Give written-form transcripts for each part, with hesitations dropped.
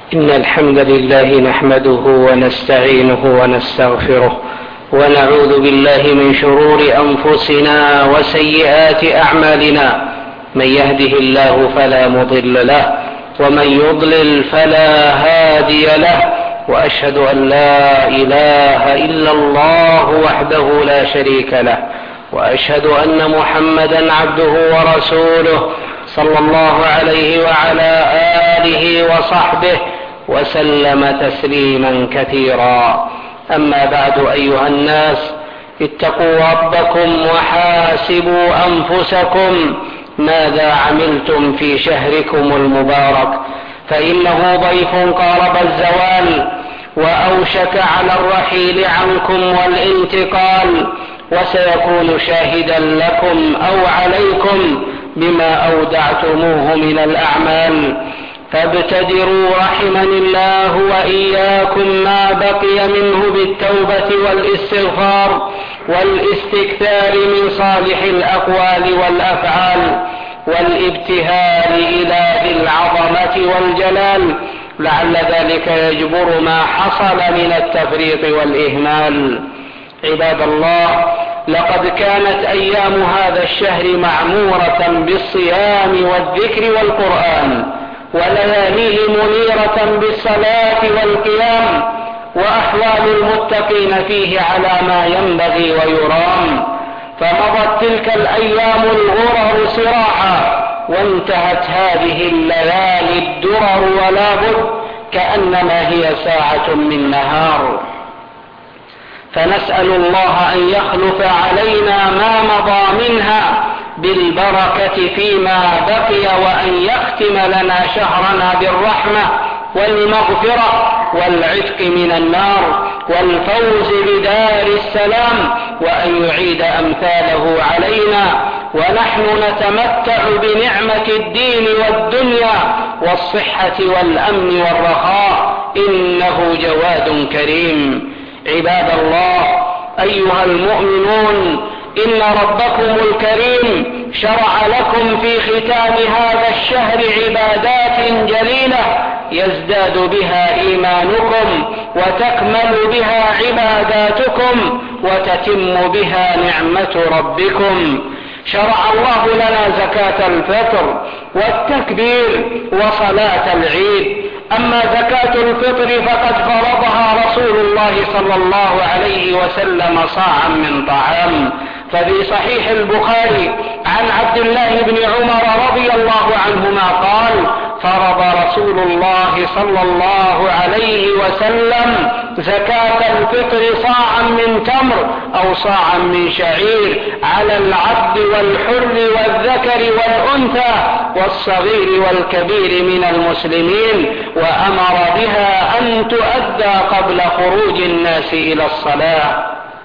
إن الحمد لله نحمده ونستعينه ونستغفره ونعوذ بالله من شرور أنفسنا وسيئات أعمالنا. من يهده الله فلا مضل له ومن يضلل فلا هادي له، وأشهد أن لا إله إلا الله وحده لا شريك له، وأشهد أن محمدا عبده ورسوله صلى الله عليه وعلى آله وصحبه وسلم تسليما كثيرا. أما بعد، أيها الناس، اتقوا ربكم وحاسبوا أنفسكم ماذا عملتم في شهركم المبارك، فإنه ضيف قارب الزوال وأوشك على الرحيل عنكم والانتقال، وسيكون شاهدا لكم أو عليكم بما أودعتموه من الأعمال، فابتدروا رحمني الله وإياكم ما بقي منه بالتوبة والاستغفار والاستكثار من صالح الأقوال والأفعال والابتهال إلى ذي العظمة والجلال، لعل ذلك يجبر ما حصل من التفريط والإهمال. عباد الله، لقد كانت أيام هذا الشهر معمورة بالصيام والذكر والقرآن، ولياليه منيرة بالصلاة والقيام، وأحوال المتقين فيه على ما ينبغي ويرام. فمضت تلك الأيام الغرر سراعا، وانتهت هذه الليالي الدرر ولا بد كأنما هي ساعة من نهار. فنسأل الله أن يخلف علينا ما مضى منها بالبركة فيما بقي، وأن يختم لنا شهرنا بالرحمة والمغفرة والعتق من النار والفوز بدار السلام، وأن يعيد أمثاله علينا ونحن نتمتع بنعمة الدين والدنيا والصحة والأمن والرخاء، إنه جواد كريم. عباد الله، أيها المؤمنون، إن ربكم الكريم شرع لكم في ختام هذا الشهر عبادات جليلة يزداد بها إيمانكم وتكمل بها عباداتكم وتتم بها نعمة ربكم. شرع الله لنا زكاة الفطر والتكبير وصلاة العيد. أما زكاة الفطر فقد فرضها رسول الله صلى الله عليه وسلم صاعا من طعام، ففي صحيح البخاري عن عبد الله بن عمر رضي الله عنهما قال: فرض رسول الله صلى الله عليه وسلم زكاة الفطر صاعا من تمر أو صاعا من شعير على العبد والحر والذكر والأنثى والصغير والكبير من المسلمين، وأمر بها أن تؤدى قبل خروج الناس إلى الصلاة.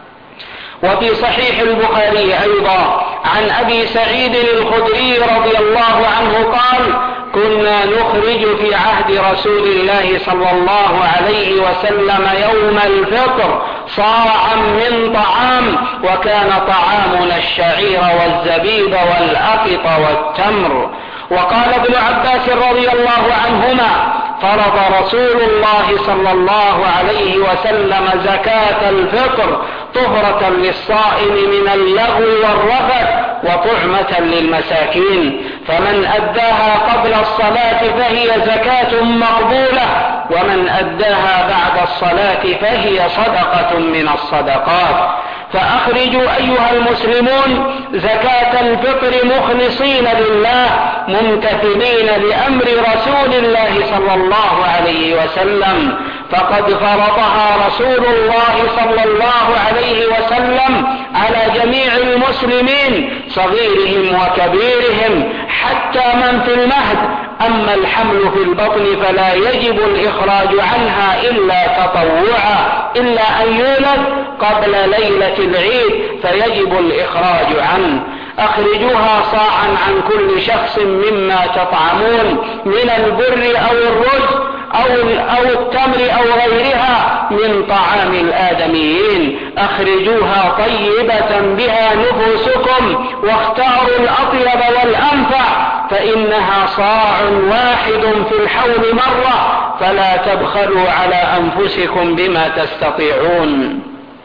وفي صحيح البخاري أيضا عن أبي سعيد الخدري رضي الله عنه قال: كنا نخرج في عهد رسول الله صلى الله عليه وسلم يوم الفطر صاعا من طعام، وكان طعامنا الشعير والزبيب والأقط والتمر. وقال ابن عباس رضي الله عنهما: فرض رسول الله صلى الله عليه وسلم زكاة الفطر طهرة للصائم من اللغو والرفث وطعمة للمساكين، فمن أداها قبل الصلاة فهي زكاة مقبولة، ومن أداها بعد الصلاة فهي صدقة من الصدقات. فأخرجوا أيها المسلمون زكاة الفطر مخلصين لله ممتثلين لأمر رسول الله صلى الله عليه وسلم، فقد فرضها رسول الله صلى الله عليه وسلم على جميع المسلمين صغيرهم وكبيرهم حتى من في المهد. أما الحمل في البطن فلا يجب الإخراج عنها إلا تطوعا، إلا أن يولد قبل ليلة العيد فيجب الإخراج عنه. أخرجوها صاعا عن كل شخص مما تطعمون من البر أو الرز أو التمر أو غيرها من طعام الآدميين. أخرجوها طيبة بها نفوسكم واختاروا الأطيب والأنفع، فإنها صاع واحد في الحول مرة، فلا تبخلوا على أنفسكم بما تستطيعون.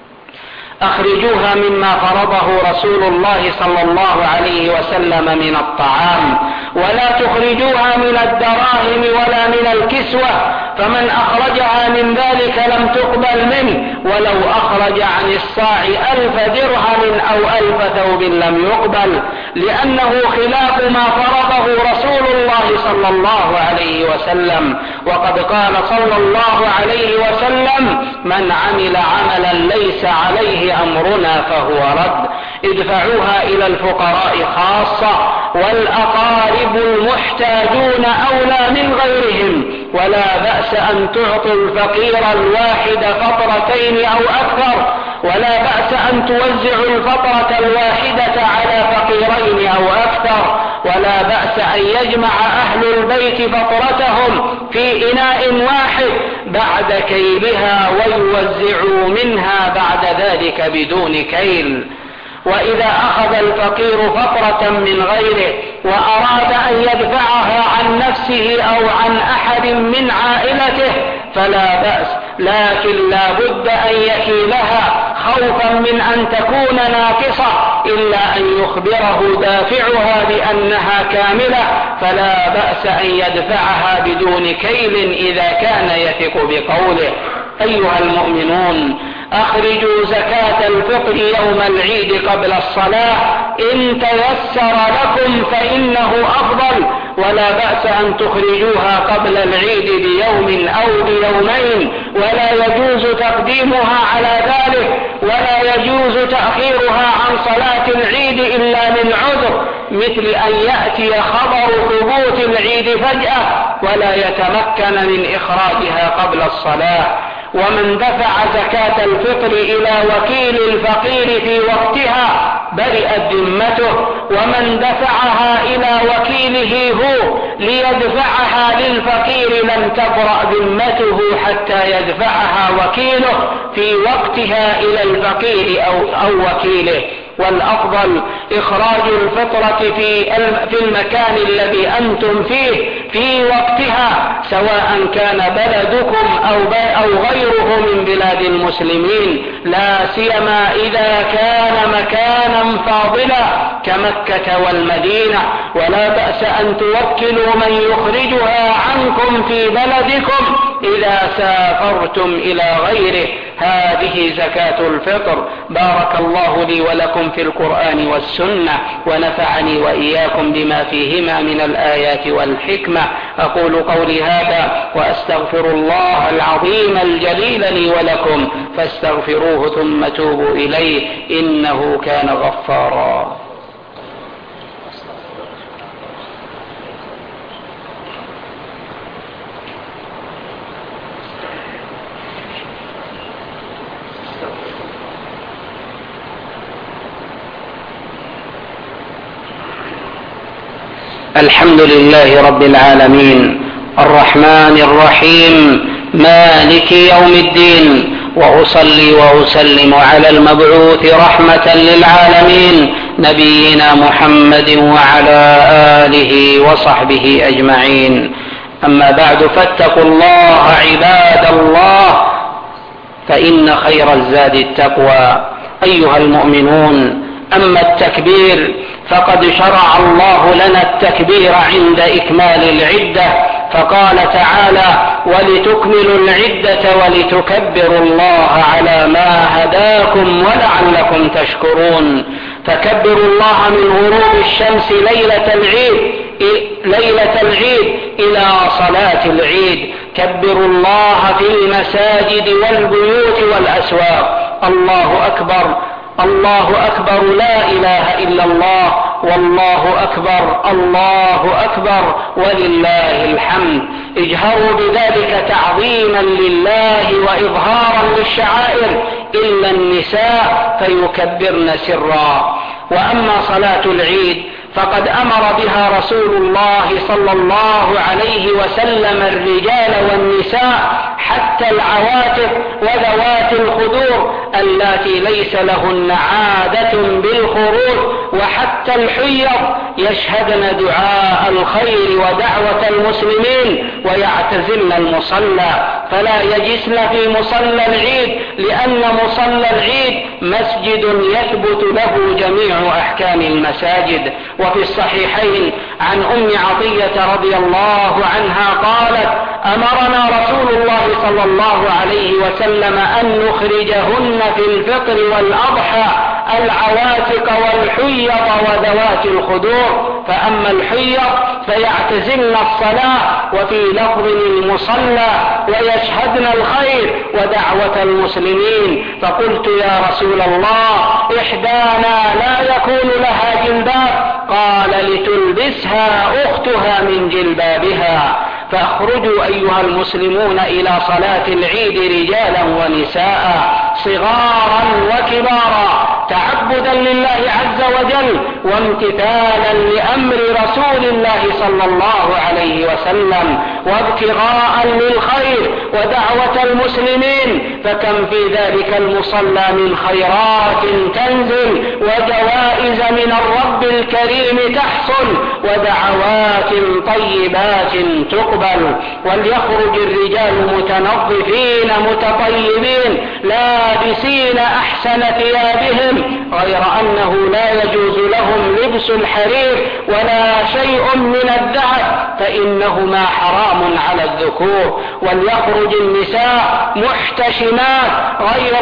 أخرجوها مما فرضه رسول الله صلى الله عليه وسلم من الطعام، ولا تخرجوها من الدراهم ولا من الكسوة، فمن أخرجها من ذلك لم تقبل منه، ولو أخرج عن الصاع 1000 درهم أو 1000 ثوب لم يقبل، لأنه خلاف ما فرضه رسول الله صلى الله عليه وسلم. وقد قال صلى الله عليه وسلم: من عمل عملا ليس عليه أمرنا فهو رد. ادفعوها إلى الفقراء خاصة، والأقارب المحتاجون أولى من غيرهم، ولا بأس أن تعطوا الفقير الواحد فطرتين أو أكثر، ولا بأس أن توزعوا الفطرة الواحدة على فقيرين أو أكثر، ولا بأس أن يجمع أهل البيت فطرتهم في إناء واحد بعد كيلها ويوزعوا منها بعد ذلك بدون كيل. وإذا أخذ الفقير فطرة من غيره وأراد أن يدفعها عن نفسه أو عن أحد من عائلته فلا بأس، لكن لا بد أن يكيلها خوفا من أن تكون ناقصة، إلا أن يخبره دافعها بأنها كاملة، فلا بأس أن يدفعها بدون كيل إذا كان يثق بقوله. أيها المؤمنون، أخرجوا زكاة الفطر يوم العيد قبل الصلاة إن تيسر لكم فإنه أفضل، ولا بأس أن تخرجوها قبل العيد بيوم أو بيومين، ولا يجوز تقديمها على ذلك، ولا يجوز تأخيرها عن صلاة العيد إلا من عذر، مثل أن يأتي خبر ثبوت العيد فجأة ولا يتمكن من إخراجها قبل الصلاة. ومن دفع زكاة الفطر إلى وكيل الفقير في وقتها برئت ذمته، ومن دفعها إلى وكيله هو ليدفعها للفقير لم تبرأ ذمته حتى يدفعها وكيله في وقتها إلى الفقير أو وكيله. والأفضل إخراج الفطرة في المكان الذي أنتم فيه في وقتها، سواء كان بلدكم أو غيره من بلاد المسلمين، لا سيما إذا كان مكانا فاضلا كمكة والمدينة. ولا بأس أن توكلوا من يخرجها عنكم في بلدكم إذا سافرتم إلى غيره. هذه زكاة الفطر. بارك الله لي ولكم في القرآن والسنة، ونفعني وإياكم بما فيهما من الآيات والحكمة. أقول قولي هذا وأستغفر الله العظيم الجليل لي ولكم، فاستغفروه ثم توبوا إليه إنه كان غفارا. الحمد لله رب العالمين، الرحمن الرحيم، مالك يوم الدين، وأصلي وأسلم على المبعوث رحمة للعالمين نبينا محمد وعلى آله وصحبه أجمعين. أما بعد، فاتقوا الله عباد الله، فإن خير الزاد التقوى. أيها المؤمنون، أما التكبير فقد شرع الله لنا التكبير عند إكمال العدة، فقال تعالى: ولتكملوا العدة ولتكبروا الله على ما هداكم ولعلكم تشكرون. فكبروا الله من غروب الشمس ليلة العيد إلى صلاة العيد. كبروا الله في المساجد والبيوت والأسواق. الله أكبر، الله أكبر، لا إله إلا الله، والله أكبر، الله أكبر، ولله الحمد. اجهروا بذلك تعظيما لله وإظهارا للشعائر، إلا النساء فيكبرن سرا. وأما صلاة العيد فقد أمر بها رسول الله صلى الله عليه وسلم الرجال والنساء حتى العواتق وذوات الخدور اللاتي ليس لهن عادة بالخروج، وحتى الحيض يشهدن دعاء الخير ودعوة المسلمين ويعتزلن المصلى، فلا يجلسن في مصلى العيد، لأن مصلى العيد مسجد يثبت له جميع أحكام المساجد. وفي الصحيحين عن أم عطية رضي الله عنها قالت: أمرنا رسول الله صلى الله عليه وسلم أن نخرجهن في الفطر والأضحى العواتق والحيض وذوات الخدور، فأما الحيض فيعتزلن الصلاة، وفي لفظ المصلى، ويشهدن الخير ودعوة المسلمين. فقلت: يا رسول الله، إحدانا لا يكون لها جلباب؟ قال: لتلبسها أختها من جلبابها. فاخرجوا أيها المسلمون إلى صلاة العيد رجالا ونساء، صغارا وكبارا، تعبدا لله عز وجل وامتثالا لأمر رسول الله صلى الله عليه وسلم، وابتغاء للخير ودعوة المسلمين، فكم في ذلك المصلى من خيرات تنزل، وجوائز من الرب الكريم تحصل، ودعوات طيبات تقبل. وليخرج الرجال متنظفين متطيبين لابسين أحسن ثيابهم، غير أنه لا يجوز لهم لبس الحرير ولا شيء من الذهب، فإنهما حرام على الذكور. وليخرج النساء محتشمات غير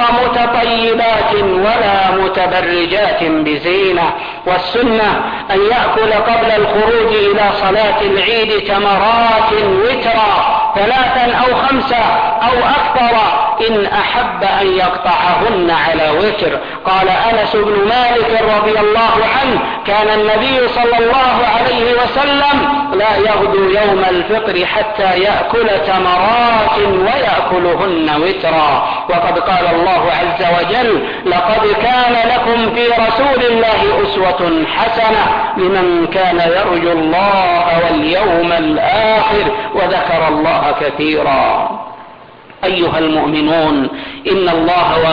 متطيبات ولا متبرجات بزينة. والسنة أن يأكل قبل الخروج إلى صلاة العيد تمرات وترا 3 أو 5 أو أكثر إن أحب أن يقطعهن على وتر. قال أنس بن مالك رضي الله عنه: كان النبي صلى الله عليه وسلم لا يغدو يوم الفطر حتى يأكل تمرات ويأكلهن وترا. وقد قال الله عز وجل: لقد كان لكم في رسول الله أسوة حسنة لمن كان يرجو الله واليوم الآخر وذكر الله كثيرا. أيها المؤمنون، إن الله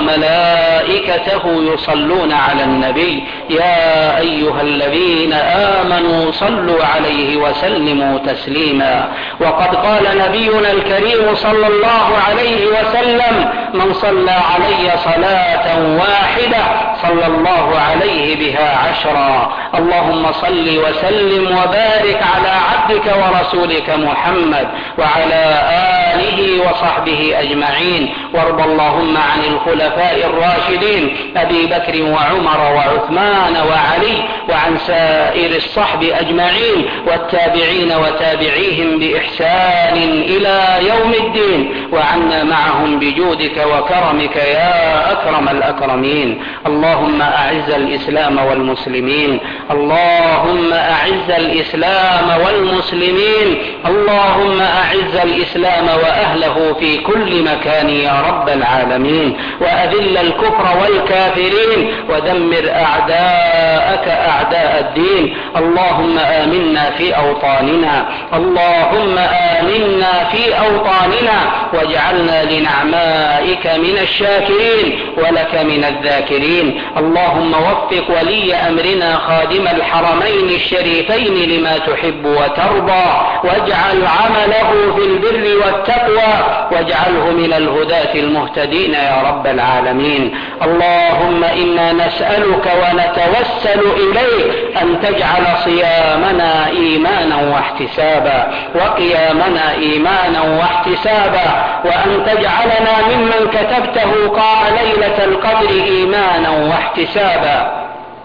وملائكته يصلون على النبي، يا أيها الذين آمنوا صلوا عليه وسلموا تسليما. وقد قال نبينا الكريم صلى الله عليه وسلم: من صلى علي صلاة واحدة صلى الله عليه بها 10. اللهم صل وسلم وبارك على عبدك ورسولك محمد وعلى آله وصحبه أجمعين. وارض اللهم عن الخلفاء الراشدين أبي بكر وعمر وعثمان وعلي، وعن سائر الصحب أجمعين، والتابعين وتابعيهم بإحسان إلى يوم الدين، وعنا معهم بجودك وكرمك يا أكرم الأكرمين. اللهم أعز الإسلام والمسلمين، اللهم أعز الإسلام والمسلمين، اللهم أعز الإسلام وأهله في كل مكان يا رب العالمين، وأذل الكفر والكافرين، ودمر أعداءك أعداء الدين. اللهم آمنا في أوطاننا، اللهم آمنا في أوطاننا، واجعلنا لنعمائك من الشاكرين ولك من الذاكرين. اللهم وفق ولي أمرنا خادم الحرمين الشريفين لما تحب وترضى، واجعل عمله في البر والتقوى، واجعله من الهداة المهتدين يا رب العالمين. اللهم إنا نسألك ونتوسل إليك أن تجعل صيامنا إيمانا واحتسابا، وقيامنا إيمانا واحتسابا، وأن تجعلنا ممن كتبته قام ليلة القدر إيمانا واحتسابا،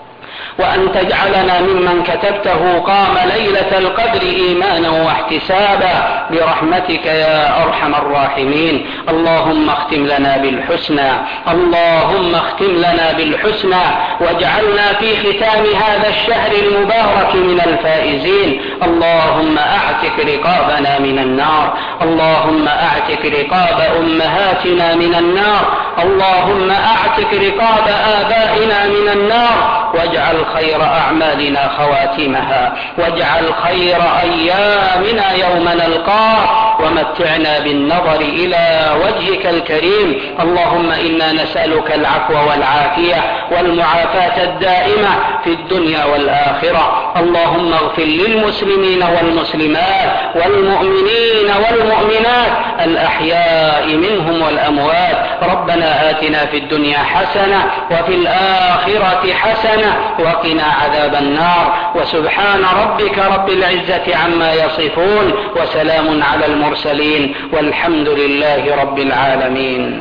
وأن تجعلنا ممن كتبته قام ليلة القدر إيمانا واحتسابا برحمتك يا أرحم الراحمين. اللهم اختم لنا بالحسنى، اللهم اختم لنا بالحسنى، واجعلنا في ختام هذا الشهر المبارك من الفائزين. اللهم اعتق أعتق رقابنا من النار. اللهم أعتق رقاب أمهاتنا من النار. اللهم أعتق رقاب آبائنا من النار، واجعل خير أعمالنا خواتمها، واجعل خير أيامنا يوم نلقاك، ومتعنا بالنظر إلى وجهك الكريم. اللهم إنا نسألك العفو والعافية والمعافاة الدائمة في الدنيا والآخرة. اللهم اغفر للمسلمين والمسلمات والمؤمنين والمؤمنات الأحياء منهم والأموات. ربنا آتنا في الدنيا حسنة وفي الآخرة حسنة وقنا عذاب النار. وسبحان ربك رب العزة عما يصفون، وسلام على المرسلين، والحمد لله رب العالمين.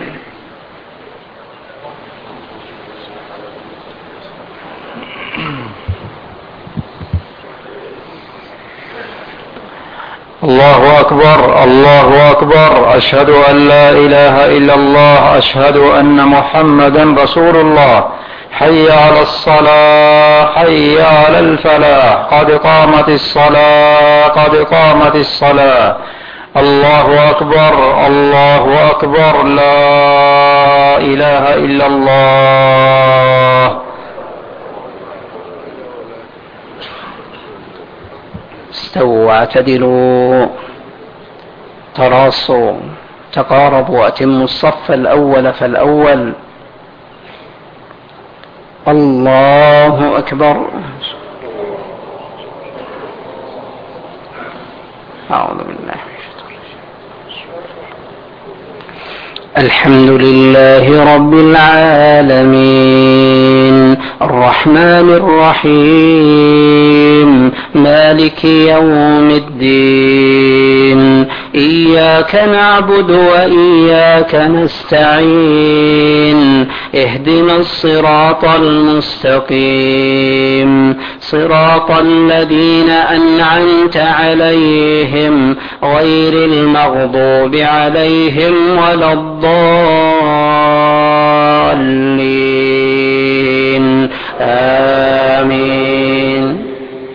الله أكبر، الله أكبر، أشهد أن لا إله إلا الله، أشهد أن محمدا رسول الله. حي على الصلاة، حي على الفلاح، قد قامت الصلاة، قد قامت الصلاة. الله أكبر، الله أكبر، لا إله إلا الله. استووا واعتدلوا، تراصوا، تقاربوا، أتموا الصف الأول فالأول. الله أكبر. أعوذ بالله. الحمد لله رب العالمين، الرحمن الرحيم، مالك يوم الدين، إياك نعبد وإياك نستعين، اهدنا الصراط المستقيم، صراط الذين أنعمت عليهم غير المغضوب عليهم ولا الضالين. آمين.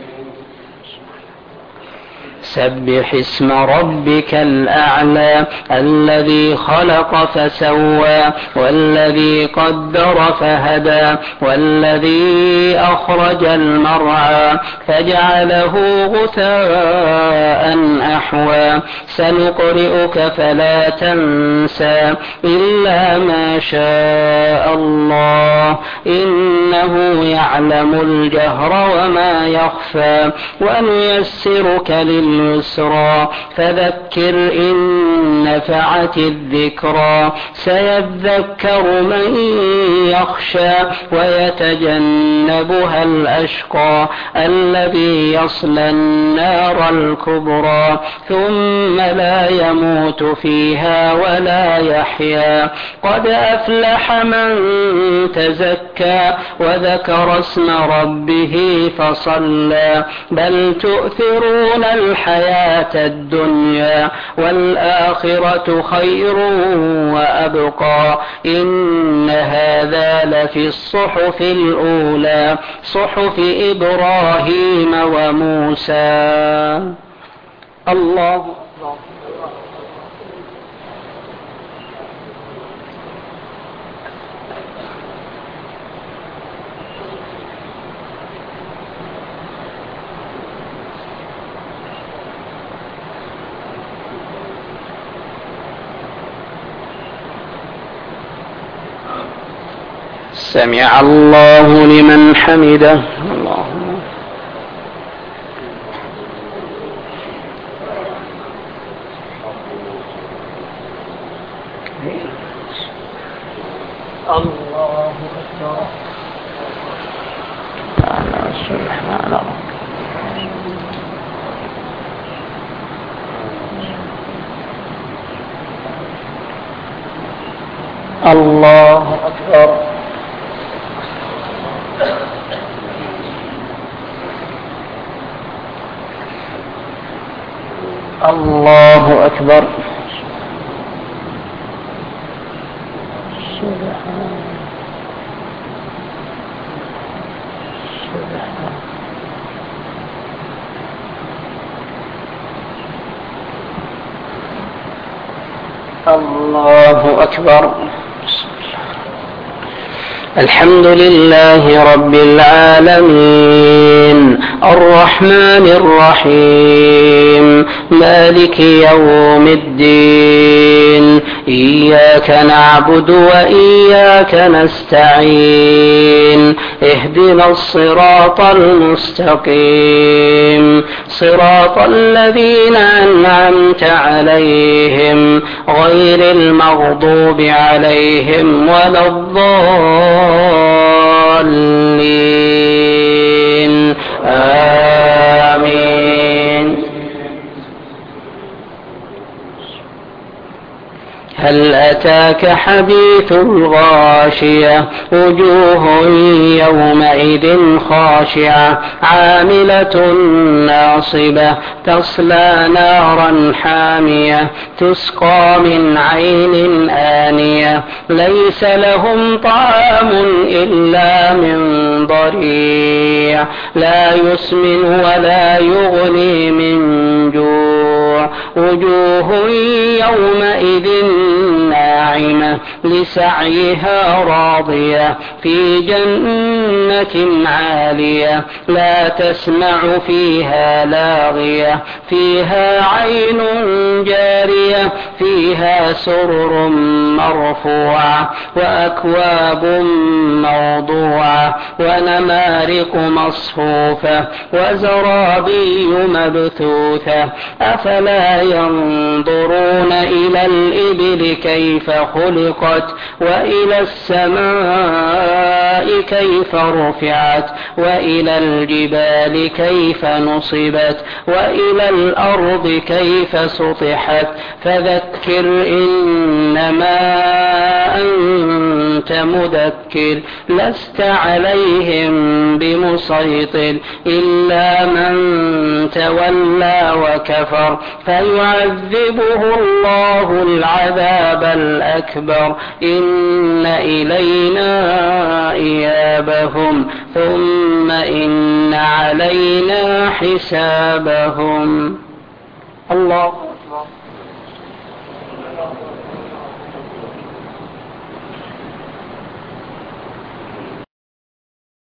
سبح اسم ربك الأعلى الذي خلق فسوى، والذي قدر فهدى، والذي أخرج المرعى فجعله غثاء أحوى. سنقرئك فلا تنسى إلا ما شاء الله، إنه يعلم الجهر وما يخفى. ونيسرك لليسرى، فذكر إن نفعت الذكرى. سيذكر من يخشى ويتجنبها الأشقى الذي يصلى النار الكبرى، ثم لا يموت فيها ولا يحيا. قد أفلح من تزكى وذكر اسم ربه فصلى. بل تؤثرون الحياة الدنيا والآخرة خير وأبقى. إن هذا لفي الصحف الأولى، صحف إبراهيم وموسى. الله. سمع الله لمن حمده. اللهم الله أكبر. سبحان الله. الله أكبر. الله أكبر. الله أكبر. الحمد لله رب العالمين الرحمن الرحيم مالك يوم الدين إياك نعبد وإياك نستعين اهدنا الصراط المستقيم صراط الذين أنعمت عليهم غير المغضوب عليهم ولا الضالين آمين. هل أتاك حديث الغاشية وجوه يومئذ خاشعة عاملة ناصبة تصلى نارا حامية تسقى من عين آنية ليس لهم طعام إلا من ضريع لا يسمن ولا يغني من جوع وجوه يومئذ ناعمة لسعيها راضية في جنة عالية لا تسمع فيها لاغية فيها عين جارية فيها سرر مرفوعة وأكواب موضوعة ونمارق مصفوفة وزرابي مبثوثة أفلا ينظرون إلى الإبل كيف خلقت وإلى السماء كيف رفعت وإلى الجبال كيف نصبت وإلى الأرض كيف سطحت فذكر إنما أنت مذكر لست عليهم بمسيطر إلا من تولى وكفر فيعذبه الله العذاب الأكبر إن إلينا إيابهم ثم إن علينا حسابهم. الله أكبر.